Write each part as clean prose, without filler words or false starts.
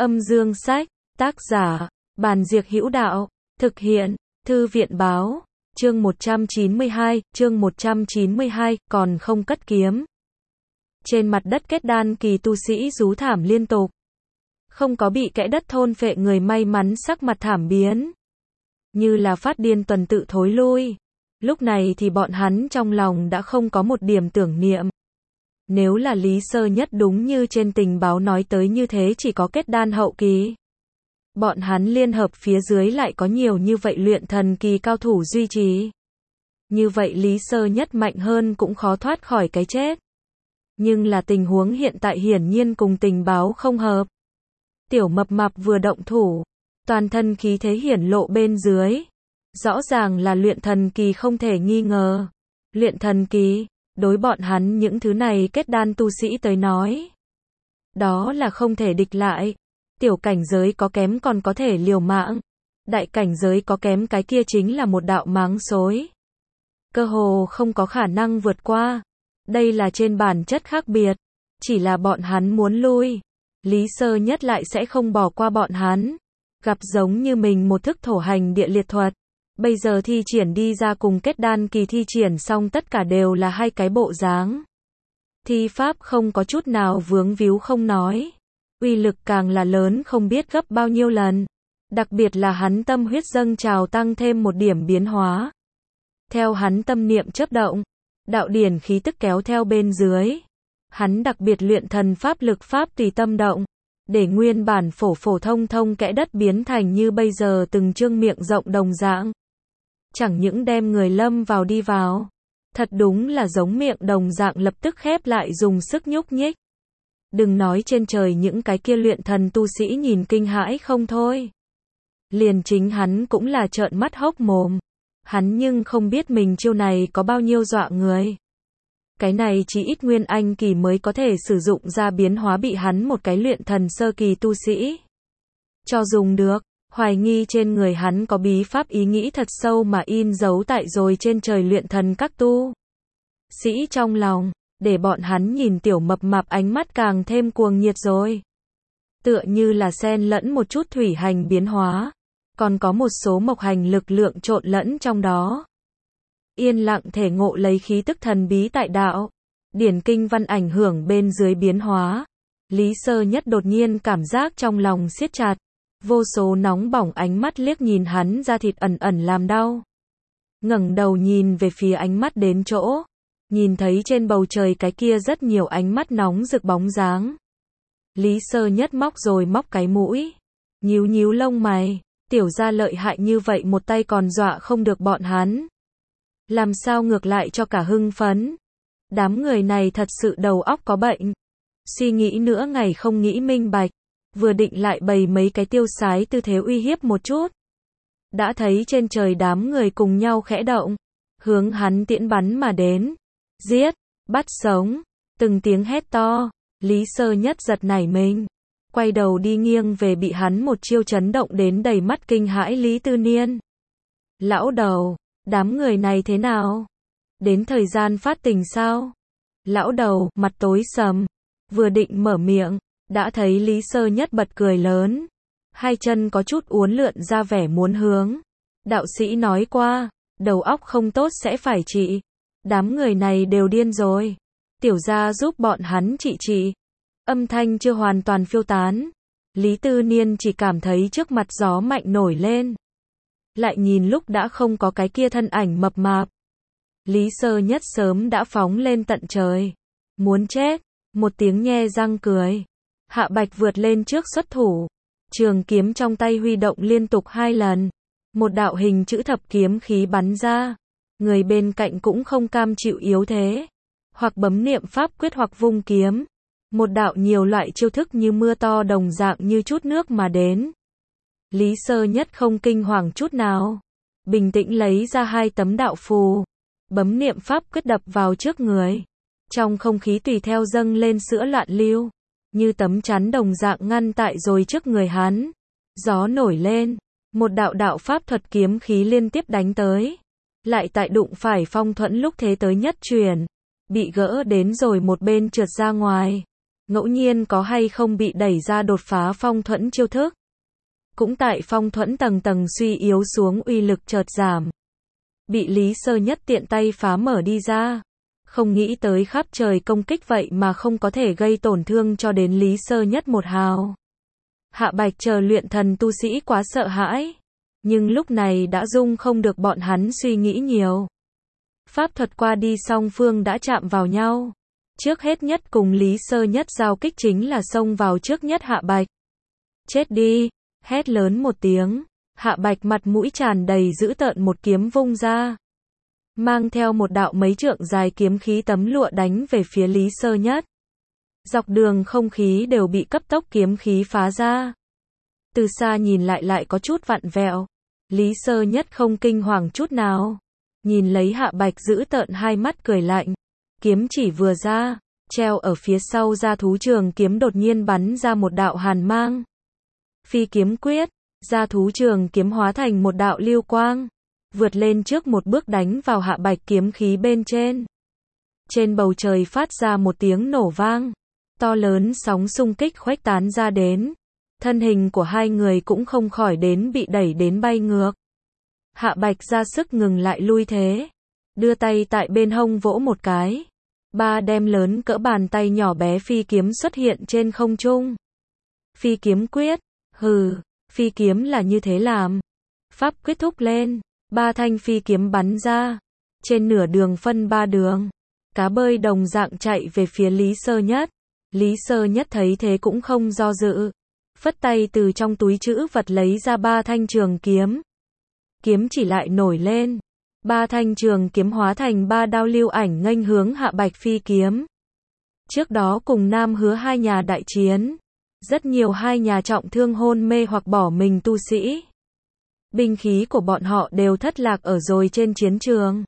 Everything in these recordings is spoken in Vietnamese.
Âm dương sách, tác giả, Bàn Diệc Hữu Đạo, thực hiện, Thư viện báo, chương 192, còn không cất kiếm. Trên mặt đất kết đan kỳ tu sĩ rú thảm liên tục. Không có bị kẽ đất thôn phệ người may mắn sắc mặt thảm biến. Như là phát điên tuần tự thối lui. Lúc này thì bọn hắn trong lòng đã không có một điểm tưởng niệm. Nếu là Lý Sơ Nhất đúng như trên tình báo nói tới như thế chỉ có kết đan hậu kỳ. Bọn hắn liên hợp phía dưới lại có nhiều như vậy luyện thần kỳ cao thủ duy trì. Như vậy Lý Sơ Nhất mạnh hơn cũng khó thoát khỏi cái chết. Nhưng là tình huống hiện tại hiển nhiên cùng tình báo không hợp. Tiểu Mập Mạp vừa động thủ, toàn thân khí thế hiển lộ bên dưới. Rõ ràng là luyện thần kỳ không thể nghi ngờ. Luyện thần kỳ, đối bọn hắn những thứ này kết đan tu sĩ tới nói. Đó là không thể địch lại. Tiểu cảnh giới có kém còn có thể liều mạng. Đại cảnh giới có kém cái kia chính là một đạo máng xối. Cơ hồ không có khả năng vượt qua. Đây là trên bản chất khác biệt. Chỉ là bọn hắn muốn lui. Lý Sơ Nhất lại sẽ không bỏ qua bọn hắn. Gặp giống như mình một thức thổ hành địa liệt thuật. Bây giờ thi triển đi ra cùng kết đan kỳ thi triển xong tất cả đều là hai cái bộ dáng. Thi pháp không có chút nào vướng víu không nói. Uy lực càng là lớn không biết gấp bao nhiêu lần. Đặc biệt là hắn tâm huyết dâng trào tăng thêm một điểm biến hóa. Theo hắn tâm niệm chớp động, đạo điển khí tức kéo theo bên dưới. Hắn đặc biệt luyện thần pháp lực pháp tùy tâm động. Để nguyên bản phổ phổ thông thông kẽ đất biến thành như bây giờ từng chương miệng rộng đồng dạng. Chẳng những đem người lâm vào đi vào. Thật đúng là giống miệng đồng dạng lập tức khép lại dùng sức nhúc nhích. Đừng nói trên trời những cái kia luyện thần tu sĩ nhìn kinh hãi không thôi. Liền chính hắn cũng là trợn mắt hốc mồm. Hắn nhưng không biết mình chiêu này có bao nhiêu dọa người. Cái này chỉ ít nguyên anh kỳ mới có thể sử dụng ra biến hóa bị hắn một cái luyện thần sơ kỳ tu sĩ. Cho dùng được, hoài nghi trên người hắn có bí pháp ý nghĩ thật sâu mà in dấu tại rồi trên trời luyện thần các tu sĩ trong lòng. Để bọn hắn nhìn Tiểu Mập Mạp ánh mắt càng thêm cuồng nhiệt rồi. Tựa như là xen lẫn một chút thủy hành biến hóa. Còn có một số mộc hành lực lượng trộn lẫn trong đó. Yên lặng thể ngộ lấy khí tức thần bí tại đạo. Điển kinh văn ảnh hưởng bên dưới biến hóa. Lý Sơ Nhất đột nhiên cảm giác trong lòng siết chặt. Vô số nóng bỏng ánh mắt liếc nhìn hắn da thịt ẩn ẩn làm đau. Ngẩng đầu nhìn về phía ánh mắt đến chỗ. Nhìn thấy trên bầu trời cái kia rất nhiều ánh mắt nóng rực bóng dáng. Lý Sơ Nhất móc rồi móc cái mũi. Nhíu nhíu lông mày. Tiểu gia lợi hại như vậy một tay còn dọa không được bọn hắn. Làm sao ngược lại cho cả hưng phấn. Đám người này thật sự đầu óc có bệnh. Suy nghĩ nữa ngày không nghĩ minh bạch. Vừa định lại bày mấy cái tiêu sái tư thế uy hiếp một chút. Đã thấy trên trời đám người cùng nhau khẽ động. Hướng hắn tiễn bắn mà đến. Giết, bắt sống, từng tiếng hét to. Lý Sơ Nhất giật nảy mình. Quay đầu đi nghiêng về bị hắn một chiêu chấn động đến đầy mắt kinh hãi Lý Tư Niên. Lão đầu, đám người này thế nào? Đến thời gian phát tình sao? Lão đầu, mặt tối sầm. Vừa định mở miệng, đã thấy Lý Sơ Nhất bật cười lớn. Hai chân có chút uốn lượn ra vẻ muốn hướng. Đạo sĩ nói qua, đầu óc không tốt sẽ phải trị. Đám người này đều điên rồi. Tiểu gia giúp bọn hắn trị. Âm thanh chưa hoàn toàn phiêu tán. Lý Tư Niên chỉ cảm thấy trước mặt gió mạnh nổi lên. Lại nhìn lúc đã không có cái kia thân ảnh mập mạp. Lý Sơ Nhất sớm đã phóng lên tận trời. Muốn chết. Một tiếng nhe răng cười. Hạ Bạch vượt lên trước xuất thủ. Trường kiếm trong tay huy động liên tục 2 lần. Một đạo hình chữ thập kiếm khí bắn ra. Người bên cạnh cũng không cam chịu yếu thế. Hoặc bấm niệm pháp quyết hoặc vung kiếm. Một đạo nhiều loại chiêu thức như mưa to đồng dạng như chút nước mà đến. Lý Sơ Nhất không kinh hoàng chút nào. Bình tĩnh lấy ra 2 tấm đạo phù. Bấm niệm pháp quyết đập vào trước người. Trong không khí tùy theo dâng lên sữa loạn lưu. Như tấm chắn đồng dạng ngăn tại rồi trước người hắn. Gió nổi lên. Một đạo pháp thuật kiếm khí liên tiếp đánh tới. Lại tại đụng phải phong thuẫn lúc thế tới nhất truyền. Bị gỡ đến rồi một bên trượt ra ngoài. ngẫu nhiên có hay không bị đẩy ra đột phá phong thuẫn chiêu thức. Cũng tại phong thuẫn tầng tầng suy yếu xuống uy lực chợt giảm. Bị Lý Sơ Nhất tiện tay phá mở đi ra. Không nghĩ tới khắp trời công kích vậy mà không có thể gây tổn thương cho đến Lý Sơ Nhất một hào. Hạ Bạch chờ luyện thần tu sĩ quá sợ hãi. Nhưng lúc này đã dung không được bọn hắn suy nghĩ nhiều. Pháp thuật qua đi song phương đã chạm vào nhau. Trước hết nhất cùng Lý Sơ Nhất giao kích chính là xông vào trước nhất Hạ Bạch. Chết đi, hét lớn một tiếng. Hạ Bạch mặt mũi tràn đầy dữ tợn một kiếm vung ra. Mang theo một đạo mấy trượng dài kiếm khí tấm lụa đánh về phía Lý Sơ Nhất. Dọc đường không khí đều bị cấp tốc kiếm khí phá ra. Từ xa nhìn lại có chút vặn vẹo. Lý Sơ Nhất không kinh hoàng chút nào. Nhìn lấy Hạ Bạch giữ tợn hai mắt cười lạnh. Kiếm chỉ vừa ra, treo ở phía sau ra thú trường kiếm đột nhiên bắn ra một đạo hàn mang. Phi kiếm quyết, ra thú trường kiếm hóa thành một đạo lưu quang. Vượt lên trước một bước đánh vào Hạ Bạch kiếm khí bên trên. Trên bầu trời phát ra một tiếng nổ vang. To lớn sóng xung kích khuếch tán ra đến. Thân hình của hai người cũng không khỏi đến bị đẩy đến bay ngược. Hạ Bạch ra sức ngừng lại lui thế. Đưa tay tại bên hông vỗ một cái. Ba đem lớn cỡ bàn tay nhỏ bé phi kiếm xuất hiện trên không trung. Phi kiếm quyết. Hừ, phi kiếm là như thế làm. Pháp quyết thúc lên. Ba thanh phi kiếm bắn ra. Trên nửa đường phân ba đường. Cá bơi đồng dạng chạy về phía Lý Sơ Nhất. Lý Sơ Nhất thấy thế cũng không do dự. Phất tay từ trong túi trữ vật lấy ra ba thanh trường kiếm. Kiếm chỉ lại nổi lên. Ba thanh trường kiếm hóa thành ba đao lưu ảnh nghênh hướng Hạ Bạch phi kiếm. Trước đó cùng Nam Hứa hai nhà đại chiến. Rất nhiều hai nhà trọng thương hôn mê hoặc bỏ mình tu sĩ. Binh khí của bọn họ đều thất lạc ở rồi trên chiến trường.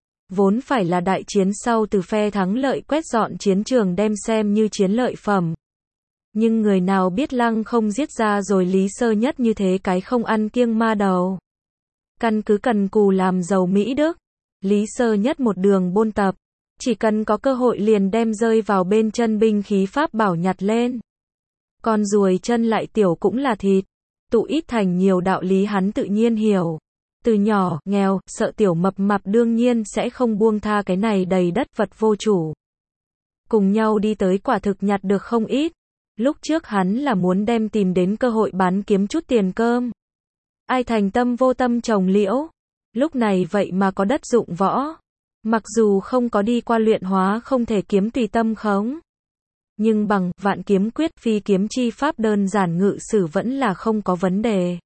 Vốn phải là đại chiến sau từ phe thắng lợi quét dọn chiến trường đem xem như chiến lợi phẩm. Nhưng người nào biết lăng không giết ra rồi Lý Sơ Nhất như thế cái không ăn kiêng ma đầu. Căn cứ cần cù làm giàu Mỹ Đức. Lý Sơ Nhất một đường buôn tập. Chỉ cần có cơ hội liền đem rơi vào bên chân binh khí pháp bảo nhặt lên. Con ruồi chân lại tiểu cũng là thịt. Tụ ít thành nhiều đạo lý hắn tự nhiên hiểu. Từ nhỏ, nghèo, sợ tiểu mập mạp đương nhiên sẽ không buông tha cái này đầy đất vật vô chủ. Cùng nhau đi tới quả thực nhặt được không ít. Lúc trước hắn là muốn đem tìm đến cơ hội bán kiếm chút tiền cơm. Ai thành tâm vô tâm trồng liễu. Lúc này vậy mà có đất dụng võ. Mặc dù không có đi qua luyện hóa không thể kiếm tùy tâm khống. Nhưng bằng vạn kiếm quyết phi kiếm chi pháp đơn giản ngự sử vẫn là không có vấn đề.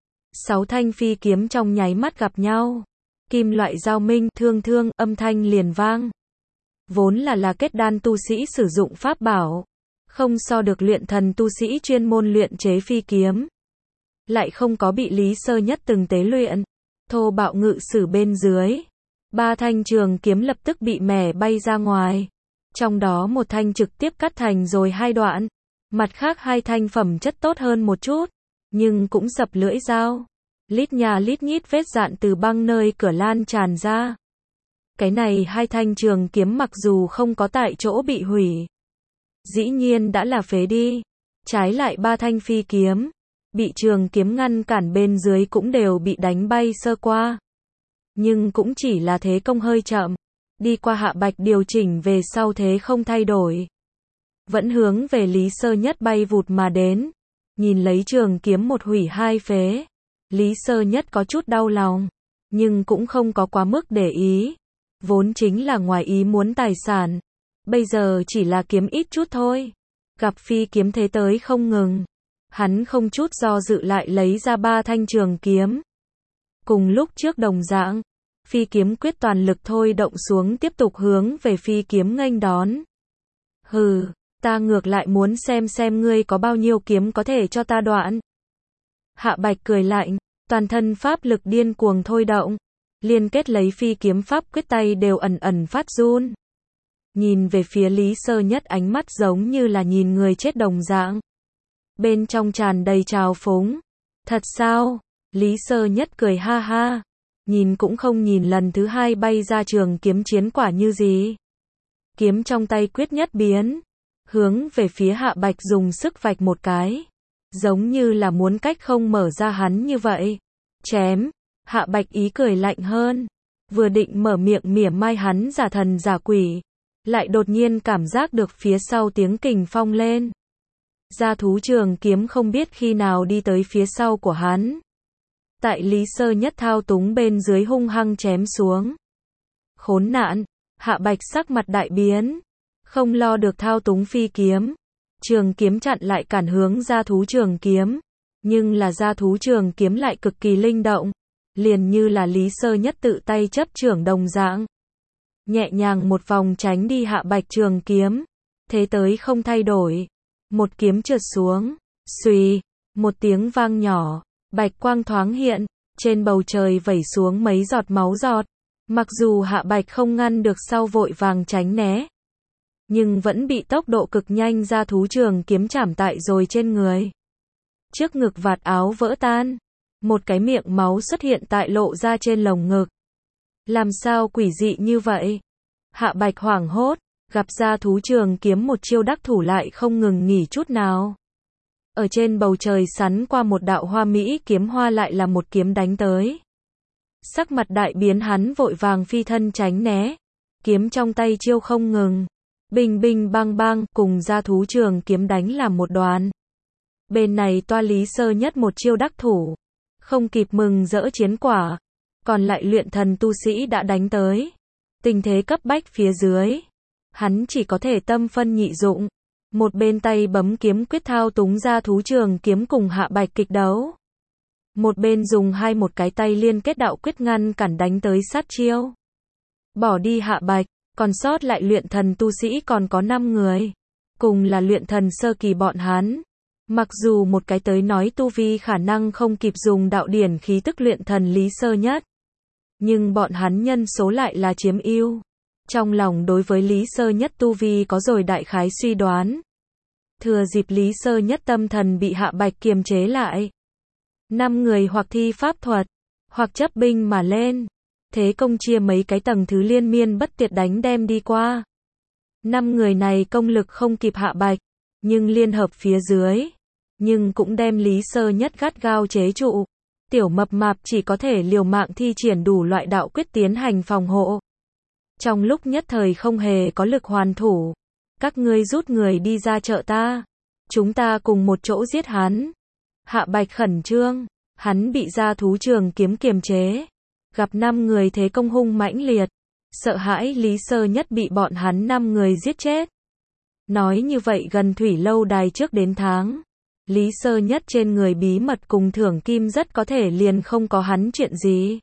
6 thanh phi kiếm trong nháy mắt gặp nhau. Kim loại giao minh, thương thương, âm thanh liền vang. Vốn là kết đan tu sĩ sử dụng pháp bảo. Không so được luyện thần tu sĩ chuyên môn luyện chế phi kiếm. Lại không có bị Lý Sơ Nhất từng tế luyện. Thô bạo ngự sử bên dưới. Ba thanh trường kiếm lập tức bị mẻ bay ra ngoài. Trong đó một thanh trực tiếp cắt thành rồi hai đoạn. Mặt khác hai thanh phẩm chất tốt hơn một chút. Nhưng cũng dập lưỡi dao. Lít nhà lít nhít vết dạn từ băng nơi cửa lan tràn ra. Cái này hai thanh trường kiếm mặc dù không có tại chỗ bị hủy. Dĩ nhiên đã là phế đi. Trái lại ba thanh phi kiếm. Bị trường kiếm ngăn cản bên dưới cũng đều bị đánh bay sơ qua. Nhưng cũng chỉ là thế công hơi chậm. Đi qua Hạ Bạch điều chỉnh về sau thế không thay đổi. Vẫn hướng về Lý Sơ Nhất bay vụt mà đến. Nhìn lấy trường kiếm một hủy hai phế. Lý Sơ Nhất có chút đau lòng. Nhưng cũng không có quá mức để ý. Vốn chính là ngoài ý muốn tài sản. Bây giờ chỉ là kiếm ít chút thôi. Gặp phi kiếm thế tới không ngừng. Hắn không chút do dự lại lấy ra ba thanh trường kiếm. Cùng lúc trước đồng dạng. Phi kiếm quyết toàn lực thôi động xuống tiếp tục hướng về phi kiếm nghênh đón. Hừ, ta ngược lại muốn xem ngươi có bao nhiêu kiếm có thể cho ta đoạn. Hạ Bạch cười lạnh, toàn thân pháp lực điên cuồng thôi động. Liên kết lấy phi kiếm pháp quyết tay đều ẩn ẩn phát run. Nhìn về phía Lý Sơ Nhất ánh mắt giống như là nhìn người chết đồng dạng. Bên trong tràn đầy trào phúng. Thật sao? Lý Sơ Nhất cười ha ha. Nhìn cũng không nhìn lần thứ hai bay ra trường kiếm chiến quả như gì. Kiếm trong tay quyết nhất biến. hướng về phía Hạ Bạch dùng sức vạch một cái, giống như là muốn cách không mở ra hắn như vậy. Chém, Hạ Bạch ý cười lạnh hơn, vừa định mở miệng mỉa mai hắn giả thần giả quỷ, lại đột nhiên cảm giác được phía sau tiếng kình phong lên. Gia thú trường kiếm không biết khi nào đi tới phía sau của hắn. Tại Lý Sơ Nhất thao túng bên dưới hung hăng chém xuống. Khốn nạn, Hạ Bạch sắc mặt đại biến, không lo được thao túng phi kiếm. Trường kiếm chặn lại cản hướng gia thú trường kiếm, nhưng là gia thú trường kiếm lại cực kỳ linh động, liền như là Lý Sơ Nhất tự tay chấp trưởng đồng dạng. Nhẹ nhàng một vòng tránh đi Hạ Bạch trường kiếm, thế tới không thay đổi. Một kiếm trượt xuống, xuy, một tiếng vang nhỏ, bạch quang thoáng hiện, trên bầu trời vẩy xuống mấy giọt máu giọt. Mặc dù Hạ Bạch không ngăn được sau vội vàng tránh né, nhưng vẫn bị tốc độ cực nhanh gia thú trường kiếm chảm tại rồi trên người. Trước ngực vạt áo vỡ tan, một cái miệng máu xuất hiện tại lộ ra trên lồng ngực. Làm sao quỷ dị như vậy? Hạ Bạch hoảng hốt, gặp gia thú trường kiếm một chiêu đắc thủ lại không ngừng nghỉ chút nào. Ở trên bầu trời sắn qua một đạo hoa mỹ kiếm hoa lại là một kiếm đánh tới. Sắc mặt đại biến hắn vội vàng phi thân tránh né, kiếm trong tay chiêu không ngừng. Bình bình bang bang cùng gia thú trường kiếm đánh làm một đoàn. Bên này toa Lý Sơ Nhất một chiêu đắc thủ, không kịp mừng rỡ chiến quả. Còn lại luyện thần tu sĩ đã đánh tới. Tình thế cấp bách phía dưới, hắn chỉ có thể tâm phân nhị dụng. Một bên tay bấm kiếm quyết thao túng gia thú trường kiếm cùng Hạ Bạch kịch đấu. Một bên dùng một cái tay liên kết đạo quyết ngăn cản đánh tới sát chiêu. Bỏ đi Hạ Bạch, còn sót lại luyện thần tu sĩ còn có 5 người. Cùng là luyện thần sơ kỳ bọn hắn. Mặc dù một cái tới nói tu vi khả năng không kịp dùng đạo điển khí tức luyện thần Lý Sơ Nhất. Nhưng bọn hắn nhân số lại là chiếm ưu. Trong lòng đối với Lý Sơ Nhất tu vi có rồi đại khái suy đoán. Thừa dịp Lý Sơ Nhất tâm thần bị Hạ Bạch kiềm chế lại. 5 người hoặc thi pháp thuật, hoặc chấp binh mà lên. Thế công chia mấy cái tầng thứ liên miên bất tuyệt đánh đem đi qua. 5 người này công lực không kịp Hạ Bạch, nhưng liên hợp phía dưới, nhưng cũng đem Lý Sơ Nhất gắt gao chế trụ. Tiểu mập mạp chỉ có thể liều mạng thi triển đủ loại đạo quyết tiến hành phòng hộ. Trong lúc nhất thời không hề có lực hoàn thủ. Các ngươi rút người đi ra trợ ta. Chúng ta cùng một chỗ giết hắn. Hạ Bạch khẩn trương, hắn bị gia thú trường kiếm kiềm chế. Gặp 5 người thế công hung mãnh liệt. Sợ hãi Lý Sơ Nhất bị bọn hắn 5 người giết chết. Nói như vậy gần thủy lâu đài trước đến tháng. Lý Sơ Nhất trên người bí mật cùng thưởng kim rất có thể liền không có hắn chuyện gì.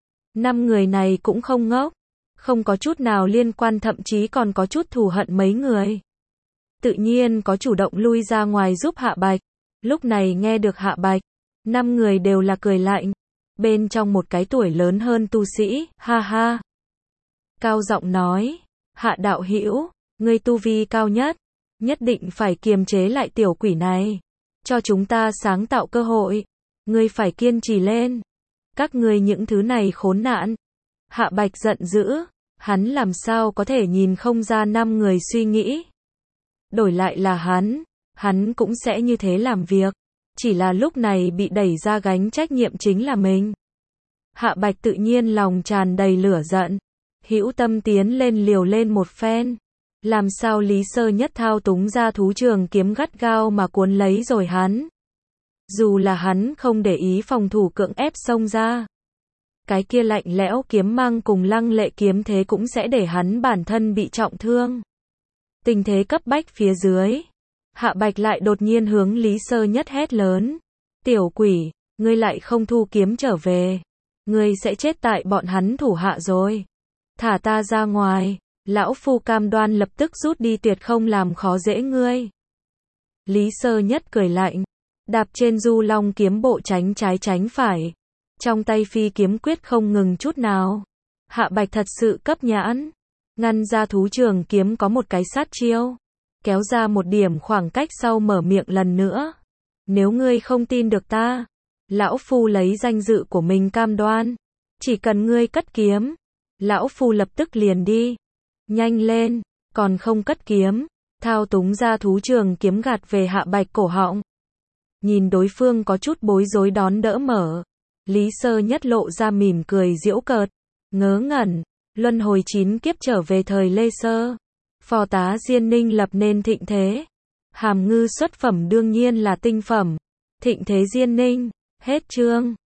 5 người này cũng không ngốc. Không có chút nào liên quan thậm chí còn có chút thù hận mấy người. Tự nhiên có chủ động lui ra ngoài giúp Hạ Bạch. Lúc này nghe được Hạ Bạch, 5 người đều là cười lạnh. Bên trong một cái tuổi lớn hơn tu sĩ, ha ha. Cao giọng nói, Hạ đạo hữu, ngươi tu vi cao nhất, nhất định phải kiềm chế lại tiểu quỷ này. Cho chúng ta sáng tạo cơ hội. Ngươi phải kiên trì lên. Các ngươi những thứ này khốn nạn. Hạ Bạch giận dữ. Hắn làm sao có thể nhìn không ra 5 người suy nghĩ. Đổi lại là hắn cũng sẽ như thế làm việc. Chỉ là lúc này bị đẩy ra gánh trách nhiệm chính là mình. Hạ Bạch tự nhiên lòng tràn đầy lửa giận. Hữu tâm tiến lên liều lên một phen. Làm sao Lý Sơ Nhất thao túng gia thú trường kiếm gắt gao mà cuốn lấy rồi hắn. Dù là hắn không để ý phòng thủ cưỡng ép xông ra. Cái kia lạnh lẽo kiếm mang cùng lăng lệ kiếm thế cũng sẽ để hắn bản thân bị trọng thương. Tình thế cấp bách phía dưới. Hạ Bạch lại đột nhiên hướng Lý Sơ Nhất hét lớn. Tiểu quỷ, ngươi lại không thu kiếm trở về. Ngươi sẽ chết tại bọn hắn thủ hạ rồi. Thả ta ra ngoài. Lão phu cam đoan lập tức rút đi tuyệt không làm khó dễ ngươi. Lý Sơ Nhất cười lạnh. Đạp trên du long kiếm bộ tránh trái tránh phải. Trong tay phi kiếm quyết không ngừng chút nào. Hạ Bạch thật sự cấp nhãn. Ngăn ra thú trường kiếm có một cái sát chiêu. Kéo ra một điểm khoảng cách sau mở miệng lần nữa. Nếu ngươi không tin được ta, lão phu lấy danh dự của mình cam đoan. Chỉ cần ngươi cất kiếm, lão phu lập tức liền đi. Nhanh lên, còn không cất kiếm. thao túng ra thú trường kiếm gạt về Hạ Bạch cổ họng. Nhìn đối phương có chút bối rối đón đỡ mở. Lý Sơ Nhất lộ ra mỉm cười giễu cợt. Ngớ ngẩn, luân hồi 9 kiếp trở về thời Lê Sơ. Phò tá Diên Ninh lập nên thịnh thế. Hàm Ngư xuất phẩm đương nhiên là tinh phẩm. Thịnh thế Diên Ninh. Hết chương.